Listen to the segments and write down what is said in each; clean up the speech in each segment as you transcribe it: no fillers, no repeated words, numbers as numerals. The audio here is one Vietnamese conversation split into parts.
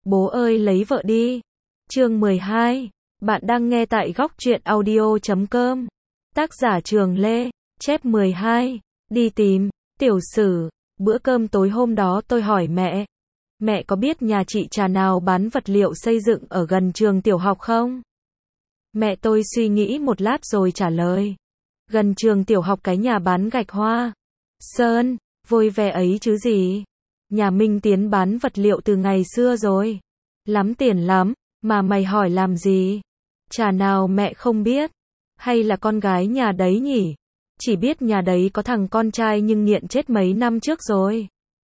Bố ơi lấy vợ đi. Chương 12. Bạn đang nghe tại góc truyện audio.com. Tác giả Trường Lê. Chép 12. Đi tìm. Tiểu sử. Bữa cơm tối hôm đó tôi hỏi mẹ. Mẹ có biết nhà chị Trà nào bán vật liệu xây dựng ở gần trường tiểu học không? Mẹ tôi suy nghĩ một lát rồi trả lời. Gần trường tiểu học cái nhà bán gạch hoa sơn, vôi ve ấy chứ gì. Nhà Minh Tiến bán vật liệu từ ngày xưa rồi. Lắm tiền lắm, mà mày hỏi làm gì? Trà nào mẹ không biết? Hay là con gái nhà đấy nhỉ? Chỉ biết nhà đấy có thằng con trai nhưng nghiện chết mấy năm trước rồi.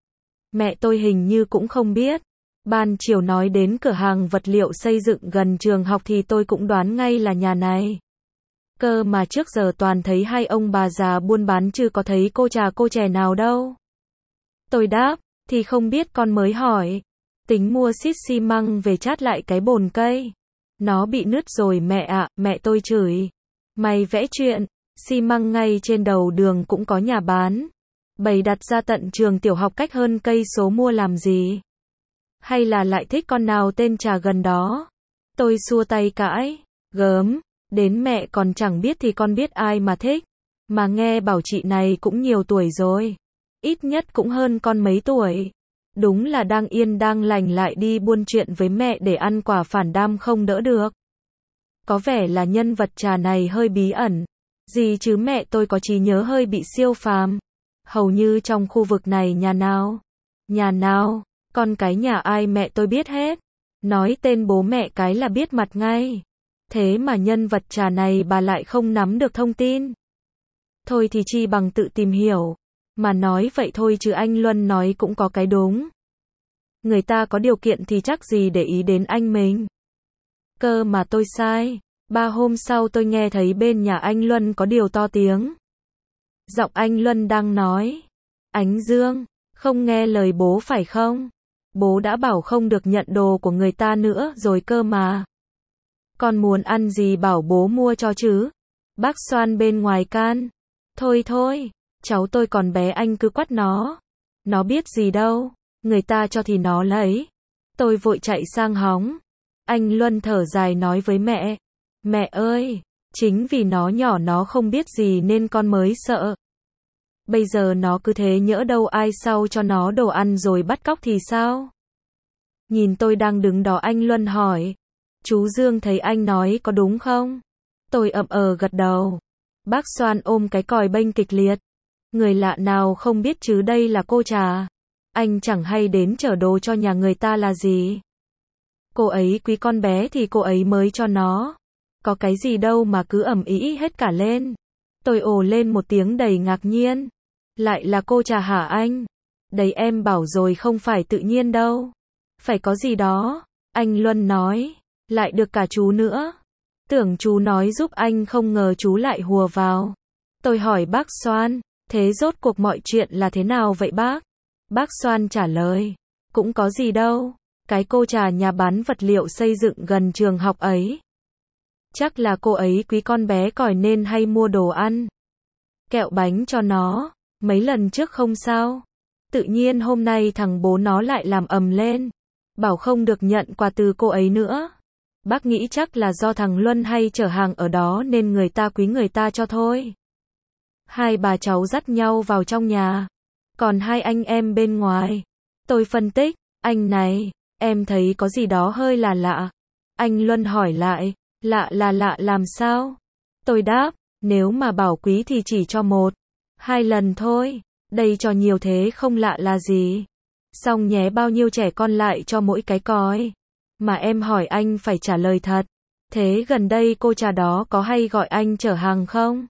Mẹ tôi hình như cũng không biết. Ban chiều nói đến cửa hàng vật liệu xây dựng gần trường học thì tôi cũng đoán ngay là nhà này. Cơ mà trước giờ toàn thấy hai ông bà già buôn bán chứ có thấy cô trà cô chè nào đâu. Tôi đáp, thì không biết con mới hỏi. Tính mua xít xi măng về chát lại cái bồn cây. Nó bị nứt rồi mẹ ạ, mẹ tôi chửi. Mày vẽ chuyện, xi măng ngay trên đầu đường cũng có nhà bán. Bày đặt ra tận trường tiểu học cách hơn cây số mua làm gì? Hay là lại thích con nào tên Trà gần đó? Tôi xua tay cãi, gớm, đến mẹ còn chẳng biết thì con biết ai mà thích. Mà nghe bảo chị này cũng nhiều tuổi rồi. Ít nhất cũng hơn con mấy tuổi. Đúng là đang yên đang lành lại đi buôn chuyện với mẹ để ăn quả phản đam không đỡ được. Có vẻ là nhân vật Trà này hơi bí ẩn. Gì chứ mẹ tôi có trí nhớ hơi bị siêu phàm. Hầu như trong khu vực này nhà nào, con cái nhà ai mẹ tôi biết hết. Nói tên bố mẹ cái là biết mặt ngay. Thế mà nhân vật Trà này bà lại không nắm được thông tin. Thôi thì chi bằng tự tìm hiểu. Mà nói vậy thôi chứ anh Luân nói cũng có cái đúng. Người ta có điều kiện thì chắc gì để ý đến anh mình. Cơ mà tôi sai. 3 hôm sau tôi nghe thấy bên nhà anh Luân có điều to tiếng. Giọng anh Luân đang nói. Ánh Dương, không nghe lời bố phải không? Bố đã bảo không được nhận đồ của người ta nữa rồi cơ mà. Con muốn ăn gì bảo bố mua cho chứ? Bác Xoan bên ngoài can. Thôi thôi, cháu tôi còn bé anh cứ quát nó. Nó biết gì đâu, người ta cho thì nó lấy. Tôi vội chạy sang hóng. Anh Luân thở dài nói với mẹ. Mẹ ơi, chính vì nó nhỏ nó không biết gì nên con mới sợ. Bây giờ nó cứ thế nhỡ đâu ai sau cho nó đồ ăn rồi bắt cóc thì sao? Nhìn tôi đang đứng đó anh Luân hỏi. Chú Dương thấy anh nói có đúng không? Tôi gật đầu. Bác Xoan ôm cái còi bênh kịch liệt. Người lạ nào không biết chứ đây là cô Trà. Anh chẳng hay đến chở đồ cho nhà người ta là gì. Cô ấy quý con bé thì cô ấy mới cho nó. Có cái gì đâu mà cứ ầm ĩ hết cả lên. Tôi ồ lên một tiếng đầy ngạc nhiên. Lại là cô Trà hả anh? Đấy em bảo rồi không phải tự nhiên đâu. Phải có gì đó. Anh Luân nói. Lại được cả chú nữa. Tưởng chú nói giúp anh không ngờ chú lại hùa vào. Tôi hỏi bác Xoan. Thế rốt cuộc mọi chuyện là thế nào vậy bác? Bác Xoan trả lời. Cũng có gì đâu. Cái cô Trà nhà bán vật liệu xây dựng gần trường học ấy. Chắc là cô ấy quý con bé còi nên hay mua đồ ăn. Kẹo bánh cho nó. Mấy lần trước không sao. Tự nhiên hôm nay thằng bố nó lại làm ầm lên. Bảo không được nhận quà từ cô ấy nữa. Bác nghĩ chắc là do thằng Luân hay chở hàng ở đó nên người ta quý người ta cho thôi. Hai bà cháu dắt nhau vào trong nhà. Còn hai anh em bên ngoài. Tôi phân tích. Anh này, em thấy có gì đó hơi là lạ. Anh Luân hỏi lại. Lạ là lạ làm sao? Tôi đáp. Nếu mà bảo quý thì chỉ cho 1-2 lần thôi. Đây cho nhiều thế không lạ là gì. Xong nhé bao nhiêu trẻ con lại cho mỗi cái còi. Mà em hỏi anh phải trả lời thật. Thế gần đây cô Trà đó có hay gọi anh chở hàng không?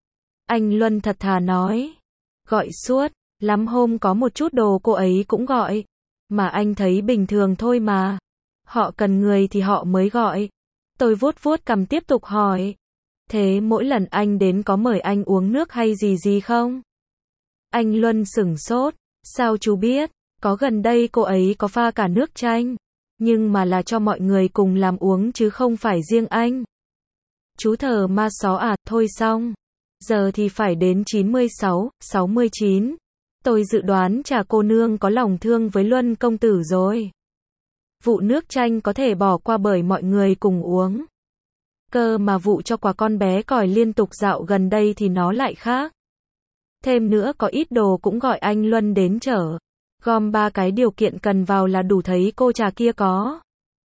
Anh Luân thật thà nói. Gọi suốt. Lắm hôm có một chút đồ cô ấy cũng gọi. Mà anh thấy bình thường thôi mà. Họ cần người thì họ mới gọi. Tôi vuốt vuốt cằm tiếp tục hỏi. Thế mỗi lần anh đến có mời anh uống nước hay gì không? Anh Luân sửng sốt. Sao chú biết? Có gần đây cô ấy có pha cả nước chanh. Nhưng mà là cho mọi người cùng làm uống chứ không phải riêng anh. Chú thờ ma xó à, thôi xong. Giờ thì phải đến 96, 69. Tôi dự đoán Trà cô nương có lòng thương với Luân công tử rồi. Vụ nước chanh có thể bỏ qua bởi mọi người cùng uống. Cơ mà vụ cho quà con bé còi liên tục dạo gần đây thì nó lại khác. Thêm nữa có ít đồ cũng gọi anh Luân đến chở. Gom 3 cái điều kiện cần vào là đủ thấy cô trà kia có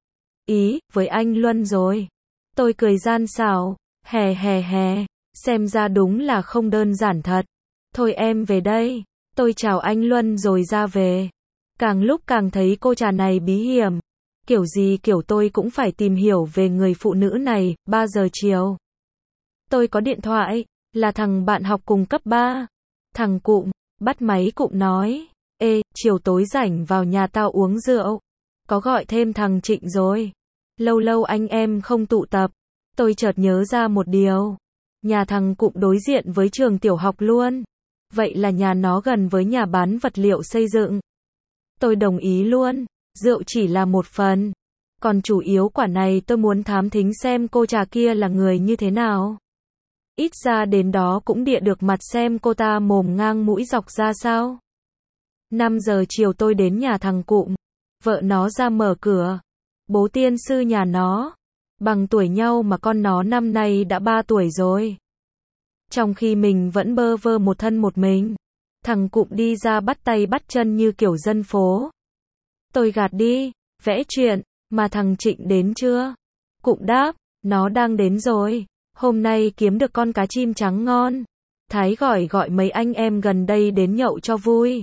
ý với anh Luân rồi. Tôi cười gian xảo, hè hè hè, xem ra đúng là không đơn giản thật. Thôi em về đây. Tôi chào anh Luân rồi ra về. Càng lúc càng thấy cô trà này bí hiểm. Kiểu gì kiểu tôi cũng phải tìm hiểu về người phụ nữ này. 3 giờ chiều. Tôi có điện thoại, là thằng bạn học cùng cấp 3. Thằng Cụm, bắt máy Cụm nói. Ê, chiều tối rảnh vào nhà tao uống rượu. Có gọi thêm thằng Trịnh rồi. Lâu lâu anh em không tụ tập. Tôi chợt nhớ ra một điều. Nhà thằng Cụm đối diện với trường tiểu học luôn. Vậy là nhà nó gần với nhà bán vật liệu xây dựng. Tôi đồng ý luôn. Rượu chỉ là một phần. Còn chủ yếu quả này tôi muốn thám thính xem cô trà kia là người như thế nào. Ít ra đến đó cũng địa được mặt xem cô ta mồm ngang mũi dọc ra sao. 5 giờ chiều tôi đến nhà thằng Cụm. Vợ nó ra mở cửa. Bố tiên sư nhà nó. Bằng tuổi nhau mà con nó năm nay đã 3 tuổi rồi. Trong khi mình vẫn bơ vơ một thân một mình. Thằng Cụm đi ra bắt tay bắt chân như kiểu dân phố. Tôi gạt đi, vẽ chuyện, mà thằng Trịnh đến chưa? Cụm đáp, nó đang đến rồi. Hôm nay kiếm được con cá chim trắng ngon. Thái gọi mấy anh em gần đây đến nhậu cho vui.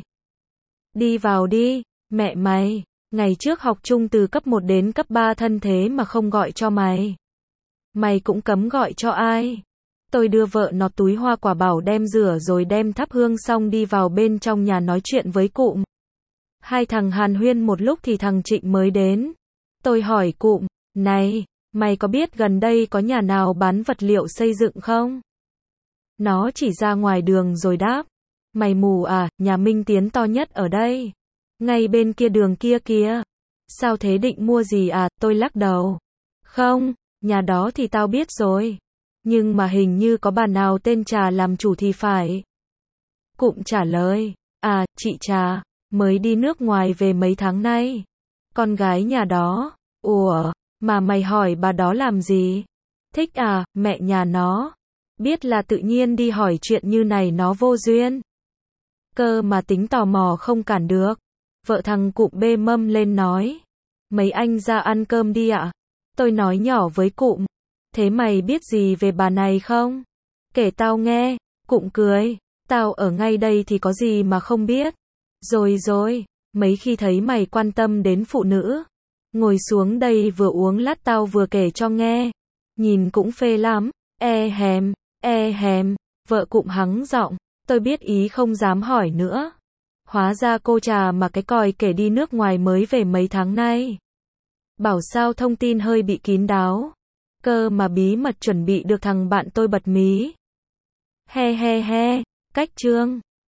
Đi vào đi, mẹ mày. Ngày trước học chung từ cấp 1 đến cấp 3 thân thế mà không gọi cho mày. Mày cũng cấm gọi cho ai. Tôi đưa vợ nó túi hoa quả bảo đem rửa rồi đem thắp hương xong đi vào bên trong nhà nói chuyện với Cụm. Hai thằng hàn huyên một lúc thì thằng Trịnh mới đến. Tôi hỏi Cụm, này, mày có biết gần đây có nhà nào bán vật liệu xây dựng không? Nó chỉ ra ngoài đường rồi đáp. Mày mù à, nhà Minh Tiến to nhất ở đây. Ngay bên kia đường kia kìa. Sao thế, định mua gì à? Tôi lắc đầu. Không, nhà đó thì tao biết rồi. Nhưng mà hình như có bà nào tên Trà làm chủ thì phải. Cụm trả lời. À, chị Trà, mới đi nước ngoài về mấy tháng nay. Con gái nhà đó. Ủa, mà mày hỏi bà đó làm gì? Thích à, mẹ nhà nó. Biết là tự nhiên đi hỏi chuyện như này nó vô duyên. Cơ mà tính tò mò không cản được. Vợ thằng Cụm bê mâm lên nói. Mấy anh ra ăn cơm đi ạ. Tôi nói nhỏ với Cụm. Thế mày biết gì về bà này không? Kể tao nghe. Cụm cười. Tao ở ngay đây thì có gì mà không biết. Rồi, mấy khi thấy mày quan tâm đến phụ nữ. Ngồi xuống đây vừa uống lát tao vừa kể cho nghe. Nhìn cũng phê lắm. E hèm. Vợ Cụm hắng giọng. Tôi biết ý không dám hỏi nữa. Hóa ra cô Trà mà cái còi kể đi nước ngoài mới về mấy tháng nay. Bảo sao thông tin hơi bị kín đáo. Cơ mà bí mật chuẩn bị được thằng bạn tôi bật mí. He, cách chương.